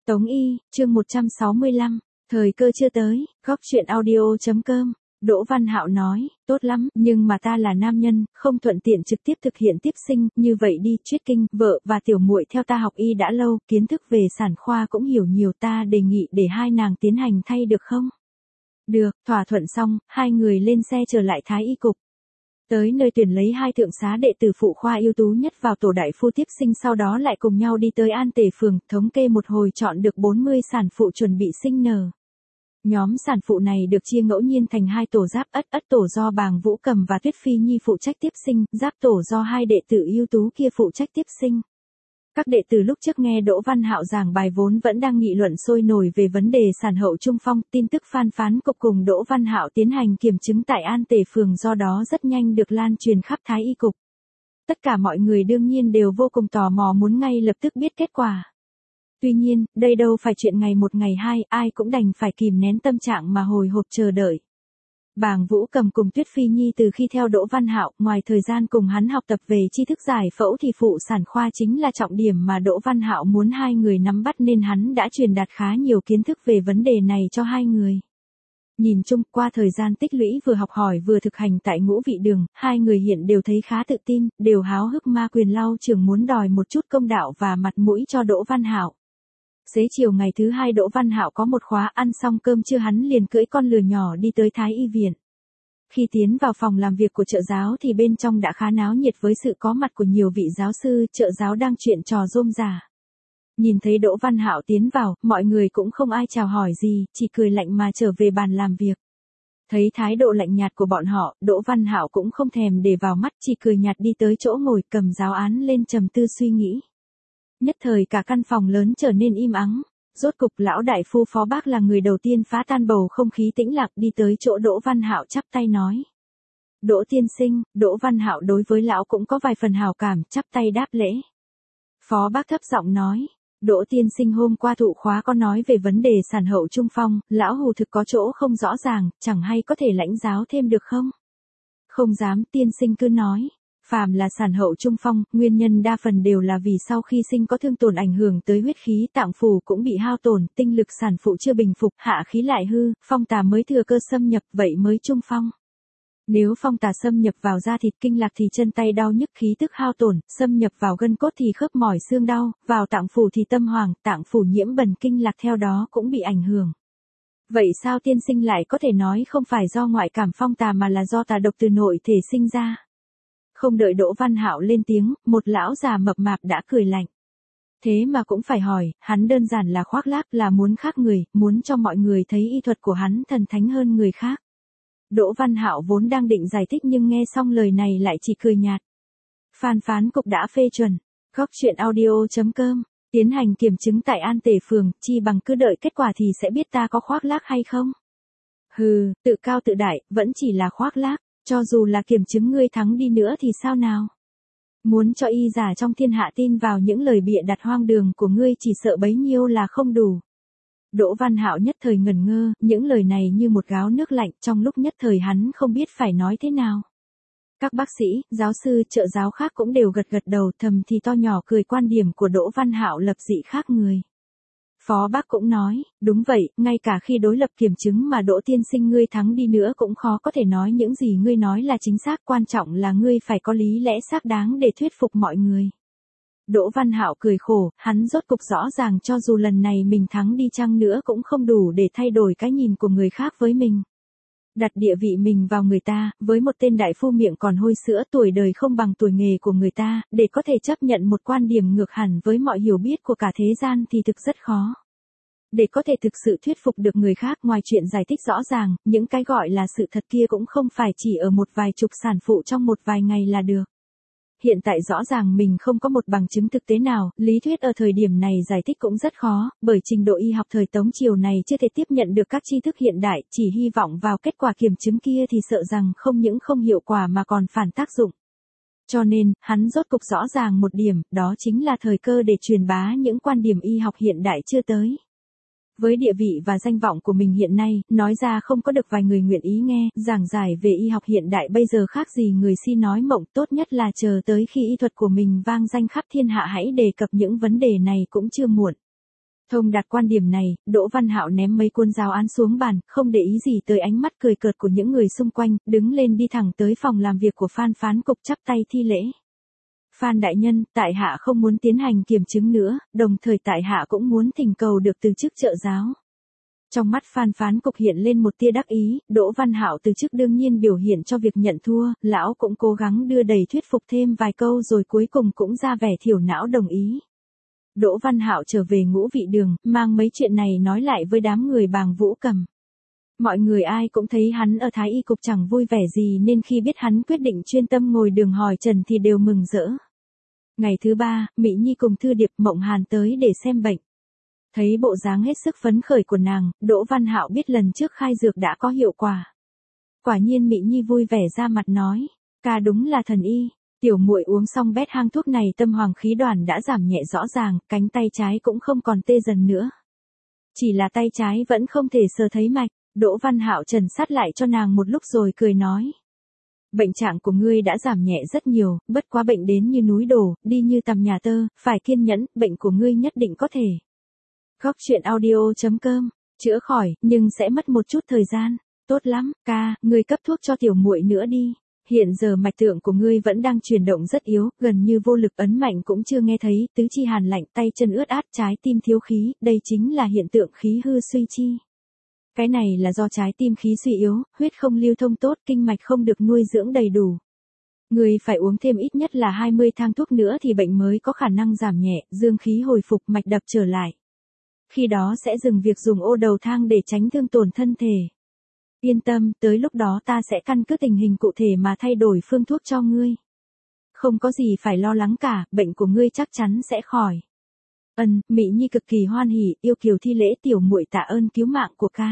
Tống Y, chương 165, thời cơ chưa tới, góc chuyện audio.com. Đỗ Văn Hạo nói, tốt lắm, nhưng mà ta là nam nhân, không thuận tiện trực tiếp thực hiện tiếp sinh, như vậy đi, Triết Kinh, vợ và tiểu muội theo ta học y đã lâu, kiến thức về sản khoa cũng hiểu nhiều, ta đề nghị để hai nàng tiến hành thay được không? Được, thỏa thuận xong, hai người lên xe trở lại Thái Y cục. Tới nơi tuyển lấy hai thượng xá đệ tử phụ khoa ưu tú nhất vào tổ đại phu tiếp sinh, sau đó lại cùng nhau đi tới An Tề phường, thống kê một hồi chọn được 40 sản phụ chuẩn bị sinh nở. Nhóm sản phụ này được chia ngẫu nhiên thành hai tổ giáp, ất tổ do Bàng Vũ Cầm và Tuyết Phi Nhi phụ trách tiếp sinh, giáp tổ do hai đệ tử ưu tú kia phụ trách tiếp sinh. Các đệ tử lúc trước nghe Đỗ Văn Hạo giảng bài vốn vẫn đang nghị luận sôi nổi về vấn đề sản hậu trung phong, tin tức Phan Phán Cục cùng Đỗ Văn Hạo tiến hành kiểm chứng tại An Tề phường do đó rất nhanh được lan truyền khắp Thái Y cục. Tất cả mọi người đương nhiên đều vô cùng tò mò muốn ngay lập tức biết kết quả. Tuy nhiên, đây đâu phải chuyện ngày một ngày hai, ai cũng đành phải kìm nén tâm trạng mà hồi hộp chờ đợi. Bàng Vũ Cầm cùng Tuyết Phi Nhi từ khi theo Đỗ Văn Hạo, ngoài thời gian cùng hắn học tập về tri thức giải phẫu thì phụ sản khoa chính là trọng điểm mà Đỗ Văn Hạo muốn hai người nắm bắt, nên hắn đã truyền đạt khá nhiều kiến thức về vấn đề này cho hai người. Nhìn chung, qua thời gian tích lũy vừa học hỏi vừa thực hành tại Ngũ Vị Đường, hai người hiện đều thấy khá tự tin, đều háo hức ma quyền lau trường muốn đòi một chút công đạo và mặt mũi cho Đỗ Văn Hạo. Xế chiều ngày thứ hai Đỗ Văn Hạo có một khóa, ăn xong cơm trưa hắn liền cưỡi con lừa nhỏ đi tới Thái Y viện. Khi tiến vào phòng làm việc của trợ giáo thì bên trong đã khá náo nhiệt với sự có mặt của nhiều vị giáo sư, trợ giáo đang chuyện trò rôm rả. Nhìn thấy Đỗ Văn Hạo tiến vào, mọi người cũng không ai chào hỏi gì, chỉ cười lạnh mà trở về bàn làm việc. Thấy thái độ lạnh nhạt của bọn họ, Đỗ Văn Hạo cũng không thèm để vào mắt, chỉ cười nhạt đi tới chỗ ngồi, cầm giáo án lên trầm tư suy nghĩ. Nhất thời cả căn phòng lớn trở nên im ắng. Rốt cục lão đại phu Phó Bác là người đầu tiên phá tan bầu không khí tĩnh lặng, đi tới chỗ Đỗ Văn Hạo chắp tay nói. Đỗ tiên sinh. Đỗ Văn Hạo đối với lão cũng có vài phần hảo cảm, chắp tay đáp lễ. Phó Bác thấp giọng nói. Đỗ tiên sinh, hôm qua thụ khóa có nói về vấn đề sản hậu trung phong, lão hù thực có chỗ không rõ ràng, chẳng hay có thể lãnh giáo thêm được không? Không dám, tiên sinh cứ nói. Phàm là sản hậu trung phong, nguyên nhân đa phần đều là vì sau khi sinh có thương tổn ảnh hưởng tới huyết khí, tạng phủ cũng bị hao tổn, tinh lực sản phụ chưa bình phục, hạ khí lại hư, phong tà mới thừa cơ xâm nhập, vậy mới trung phong. Nếu phong tà xâm nhập vào da thịt kinh lạc thì chân tay đau nhức, khí tức hao tổn, xâm nhập vào gân cốt thì khớp mỏi xương đau, vào tạng phủ thì tâm hoàng, tạng phủ nhiễm bẩn, kinh lạc theo đó cũng bị ảnh hưởng. Vậy sao tiên sinh lại có thể nói không phải do ngoại cảm phong tà mà là do tà độc từ nội thể sinh ra? Không đợi Đỗ Văn Hạo lên tiếng, một lão già mập mạp đã cười lạnh. Thế mà cũng phải hỏi, hắn đơn giản là khoác lác, là muốn khác người, muốn cho mọi người thấy y thuật của hắn thần thánh hơn người khác. Đỗ Văn Hạo vốn đang định giải thích nhưng nghe xong lời này lại chỉ cười nhạt. Phan Phán Cục đã phê chuẩn. Góc chuyện audio.com. Tiến hành kiểm chứng tại An Tề phường, chi bằng cứ đợi kết quả thì sẽ biết ta có khoác lác hay không. Hừ, tự cao tự đại, vẫn chỉ là khoác lác. Cho dù là kiểm chứng ngươi thắng đi nữa thì sao nào? Muốn cho y giả trong thiên hạ tin vào những lời bịa đặt hoang đường của ngươi chỉ sợ bấy nhiêu là không đủ. Đỗ Văn Hạo nhất thời ngẩn ngơ, những lời này như một gáo nước lạnh, trong lúc nhất thời hắn không biết phải nói thế nào. Các bác sĩ, giáo sư, trợ giáo khác cũng đều gật gật đầu, thầm thì to nhỏ cười quan điểm của Đỗ Văn Hạo lập dị khác người. Phó Bác cũng nói, đúng vậy, ngay cả khi đối lập kiểm chứng mà Đỗ tiên sinh ngươi thắng đi nữa cũng khó có thể nói những gì ngươi nói là chính xác, quan trọng là ngươi phải có lý lẽ xác đáng để thuyết phục mọi người. Đỗ Văn Hạo cười khổ, hắn rốt cục rõ ràng cho dù lần này mình thắng đi chăng nữa cũng không đủ để thay đổi cái nhìn của người khác với mình. Đặt địa vị mình vào người ta, với một tên đại phu miệng còn hôi sữa, tuổi đời không bằng tuổi nghề của người ta, để có thể chấp nhận một quan điểm ngược hẳn với mọi hiểu biết của cả thế gian thì thực rất khó. Để có thể thực sự thuyết phục được người khác, ngoài chuyện giải thích rõ ràng, những cái gọi là sự thật kia cũng không phải chỉ ở một vài chục sản phụ trong một vài ngày là được. Hiện tại rõ ràng mình không có một bằng chứng thực tế nào, lý thuyết ở thời điểm này giải thích cũng rất khó, bởi trình độ y học thời Tống triều này chưa thể tiếp nhận được các tri thức hiện đại, chỉ hy vọng vào kết quả kiểm chứng kia thì sợ rằng không những không hiệu quả mà còn phản tác dụng. Cho nên, hắn rốt cục rõ ràng một điểm, đó chính là thời cơ để truyền bá những quan điểm y học hiện đại chưa tới. Với địa vị và danh vọng của mình hiện nay, nói ra không có được vài người nguyện ý nghe, giảng giải về y học hiện đại bây giờ khác gì người si nói mộng, tốt nhất là chờ tới khi y thuật của mình vang danh khắp thiên hạ hãy đề cập những vấn đề này cũng chưa muộn. Thông đạt quan điểm này, Đỗ Văn Hạo ném mấy cuốn giáo án xuống bàn, không để ý gì tới ánh mắt cười cợt của những người xung quanh, đứng lên đi thẳng tới phòng làm việc của Phan phán cục chắp tay thi lễ. Phan đại nhân, tại hạ không muốn tiến hành kiểm chứng nữa, đồng thời tại hạ cũng muốn thỉnh cầu được từ chức trợ giáo. Trong mắt Phan phán cục hiện lên một tia đắc ý, Đỗ Văn Hạo từ chức đương nhiên biểu hiện cho việc nhận thua, lão cũng cố gắng đưa đẩy thuyết phục thêm vài câu rồi cuối cùng cũng ra vẻ thiểu não đồng ý. Đỗ Văn Hạo trở về Ngũ Vị Đường, mang mấy chuyện này nói lại với đám người Bàng Vũ Cầm. Mọi người ai cũng thấy hắn ở Thái Y Cục chẳng vui vẻ gì nên khi biết hắn quyết định chuyên tâm ngồi đường hỏi trần thì đều mừng rỡ. Ngày thứ 3, Mỹ Nhi cùng Thư Điệp Mộng Hàn tới để xem bệnh. Thấy bộ dáng hết sức phấn khởi của nàng, Đỗ Văn Hạo biết lần trước khai dược đã có hiệu quả. Quả nhiên Mỹ Nhi vui vẻ ra mặt nói, ca đúng là thần y. Tiểu muội uống xong bét hang thuốc này tâm hoàng khí đoàn đã giảm nhẹ rõ ràng, cánh tay trái cũng không còn tê dần nữa. Chỉ là tay trái vẫn không thể sờ thấy mạch, Đỗ Văn Hạo trần sát lại cho nàng một lúc rồi cười nói. Bệnh trạng của ngươi đã giảm nhẹ rất nhiều, bất quá bệnh đến như núi đổ, đi như tầm nhà tơ, phải kiên nhẫn, bệnh của ngươi nhất định có thể. Góc truyện audio.com, chữa khỏi, nhưng sẽ mất một chút thời gian. Tốt lắm, ca, ngươi cấp thuốc cho tiểu muội nữa đi. Hiện giờ mạch tượng của ngươi vẫn đang chuyển động rất yếu, gần như vô lực, ấn mạnh cũng chưa nghe thấy, tứ chi hàn lạnh, tay chân ướt át, trái tim thiếu khí, đây chính là hiện tượng khí hư suy chi. Cái này là do trái tim khí suy yếu, huyết không lưu thông tốt, kinh mạch không được nuôi dưỡng đầy đủ. Ngươi phải uống thêm ít nhất là 20 thang thuốc nữa thì bệnh mới có khả năng giảm nhẹ, dương khí hồi phục, mạch đập trở lại. Khi đó sẽ dừng việc dùng ô đầu thang để tránh thương tổn thân thể. Yên tâm, tới lúc đó ta sẽ căn cứ tình hình cụ thể mà thay đổi phương thuốc cho ngươi. Không có gì phải lo lắng cả, bệnh của ngươi chắc chắn sẽ khỏi. Mỹ Nhi cực kỳ hoan hỉ, yêu kiều thi lễ tiểu muội tạ ơn cứu mạng của ca.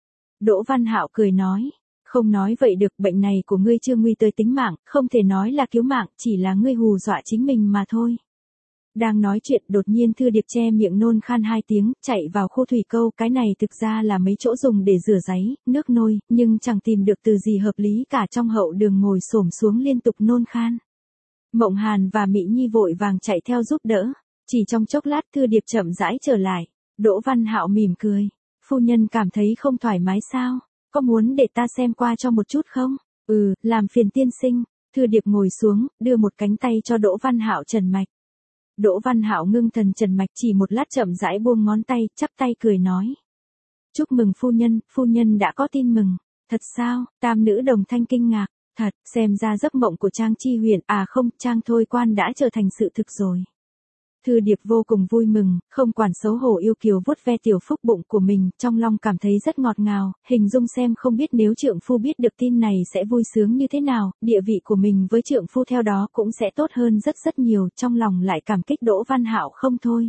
Đỗ Văn Hạo cười nói, không nói vậy được, bệnh này của ngươi chưa nguy tới tính mạng, không thể nói là cứu mạng, chỉ là ngươi hù dọa chính mình mà thôi. Đang nói chuyện đột nhiên Thư Điệp che miệng nôn khan 2 tiếng, chạy vào khu thủy câu, cái này thực ra là mấy chỗ dùng để rửa giấy, nước nôi, nhưng chẳng tìm được từ gì hợp lý cả, trong hậu đường ngồi xổm xuống liên tục nôn khan. Mộng Hàn và Mỹ Nhi vội vàng chạy theo giúp đỡ, chỉ trong chốc lát Thư Điệp chậm rãi trở lại, Đỗ Văn Hạo mỉm cười, phu nhân cảm thấy không thoải mái sao, có muốn để ta xem qua cho một chút không? Làm phiền tiên sinh. Thư Điệp ngồi xuống, đưa một cánh tay cho Đỗ Văn Hạo trần mạch. Đỗ Văn Hạo ngưng thần trần mạch, chỉ một lát chậm rãi buông ngón tay, chắp tay cười nói. Chúc mừng phu nhân đã có tin mừng. Thật sao? Tam nữ đồng thanh kinh ngạc. Thật, xem ra giấc mộng của Trang Chi Huyền, không, Trang Thôi Quan đã trở thành sự thực rồi. Thư Điệp vô cùng vui mừng, không quản xấu hổ yêu kiều vuốt ve tiểu phúc bụng của mình, trong lòng cảm thấy rất ngọt ngào, hình dung xem không biết nếu trượng phu biết được tin này sẽ vui sướng như thế nào, địa vị của mình với trượng phu theo đó cũng sẽ tốt hơn rất rất nhiều, trong lòng lại cảm kích Đỗ Văn Hạo không thôi.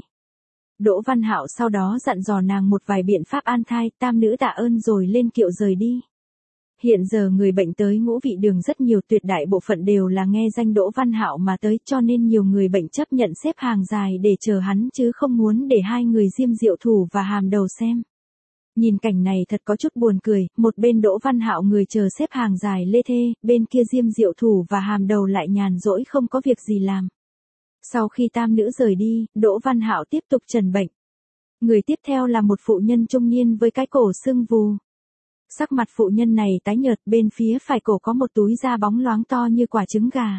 Đỗ Văn Hạo sau đó dặn dò nàng một vài biện pháp an thai, tam nữ tạ ơn rồi lên kiệu rời đi. Hiện giờ người bệnh tới Ngũ Vị Đường rất nhiều, tuyệt đại bộ phận đều là nghe danh Đỗ Văn Hạo mà tới, cho nên nhiều người bệnh chấp nhận xếp hàng dài để chờ hắn chứ không muốn để hai người Diêm Diệu Thủ và Hàm Đầu xem. Nhìn cảnh này thật có chút buồn cười, một bên Đỗ Văn Hạo người chờ xếp hàng dài lê thê, bên kia Diêm Diệu Thủ và Hàm Đầu lại nhàn rỗi không có việc gì làm. Sau khi tam nữ rời đi, Đỗ Văn Hạo tiếp tục trần bệnh. Người tiếp theo là một phụ nhân trung niên với cái cổ sưng vù. Sắc mặt phụ nhân này tái nhợt, bên phía phải cổ có một túi da bóng loáng to như quả trứng gà.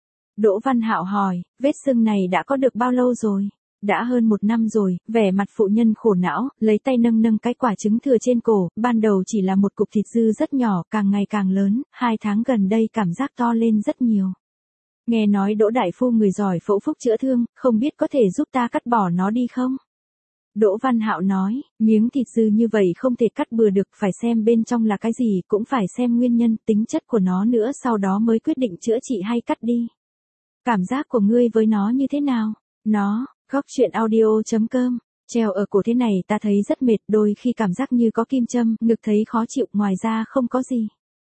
Đỗ Văn Hạo hỏi, vết sưng này đã có được bao lâu rồi? Đã hơn 1 năm rồi, vẻ mặt phụ nhân khổ não, lấy tay nâng cái quả trứng thừa trên cổ, ban đầu chỉ là một cục thịt dư rất nhỏ, càng ngày càng lớn, 2 tháng gần đây cảm giác to lên rất nhiều. Nghe nói Đỗ đại phu người giỏi phẫu phúc chữa thương, không biết có thể giúp ta cắt bỏ nó đi không? Đỗ Văn Hạo nói, miếng thịt dư như vậy không thể cắt bừa được, phải xem bên trong là cái gì, cũng phải xem nguyên nhân, tính chất của nó nữa, sau đó mới quyết định chữa trị hay cắt đi. Cảm giác của ngươi với nó như thế nào? Nó, góc truyện audio.com, treo ở cổ thế này ta thấy rất mệt, đôi khi cảm giác như có kim châm, ngực thấy khó chịu, ngoài ra không có gì.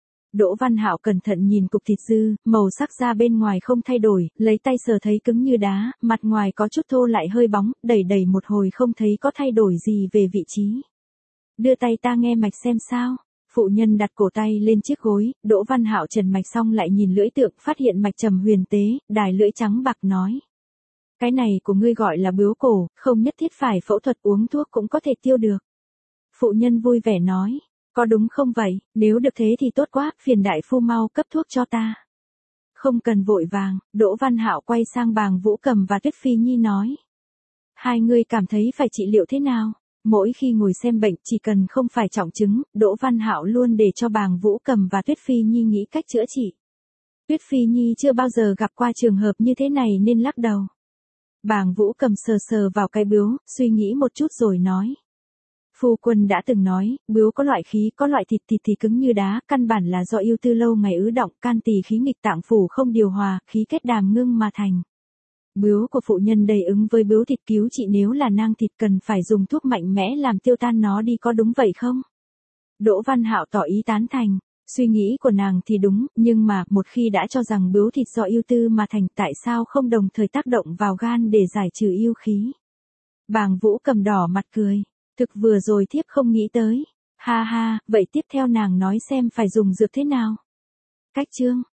Đỗ Văn Hạo cẩn thận nhìn cục thịt dư, màu sắc da bên ngoài không thay đổi, lấy tay sờ thấy cứng như đá, mặt ngoài có chút thô lại hơi bóng, đẩy một hồi không thấy có thay đổi gì về vị trí. Đưa tay ta nghe mạch xem sao. Phụ nhân đặt cổ tay lên chiếc gối, Đỗ Văn Hạo trần mạch xong lại nhìn lưỡi tượng, phát hiện mạch trầm huyền tế, đài lưỡi trắng bạc nói. Cái này của ngươi gọi là bướu cổ, không nhất thiết phải phẫu thuật, uống thuốc cũng có thể tiêu được. Phụ nhân vui vẻ nói, có đúng không vậy, nếu được thế thì tốt quá, phiền đại phu mau cấp thuốc cho ta. Không cần vội vàng, Đỗ Văn Hạo quay sang Bàng Vũ Cầm và Tuyết Phi Nhi nói. Hai người cảm thấy phải trị liệu thế nào? Mỗi khi ngồi xem bệnh chỉ cần không phải trọng chứng, Đỗ Văn Hạo luôn để cho Bàng Vũ Cầm và Tuyết Phi Nhi nghĩ cách chữa trị. Tuyết Phi Nhi chưa bao giờ gặp qua trường hợp như thế này nên lắc đầu. Bàng Vũ Cầm sờ sờ vào cái bướu, suy nghĩ một chút rồi nói. Phu quân đã từng nói, bướu có loại khí, có loại thịt thì cứng như đá, căn bản là do yêu tư lâu ngày ứ động, can tỳ khí nghịch tạng phủ không điều hòa, khí kết đàm ngưng mà thành. Bướu của phụ nhân đầy ứng với bướu thịt, cứu trị nếu là nang thịt cần phải dùng thuốc mạnh mẽ làm tiêu tan nó đi, có đúng vậy không? Đỗ Văn Hạo tỏ ý tán thành. Suy nghĩ của nàng thì đúng, nhưng mà một khi đã cho rằng bướu thịt do yêu tư mà thành, tại sao không đồng thời tác động vào gan để giải trừ yêu khí? Bàng Vũ Cầm đỏ mặt cười. Thực vừa rồi thiếp không nghĩ tới. Ha ha, vậy tiếp theo nàng nói xem phải dùng dược thế nào? Cách chương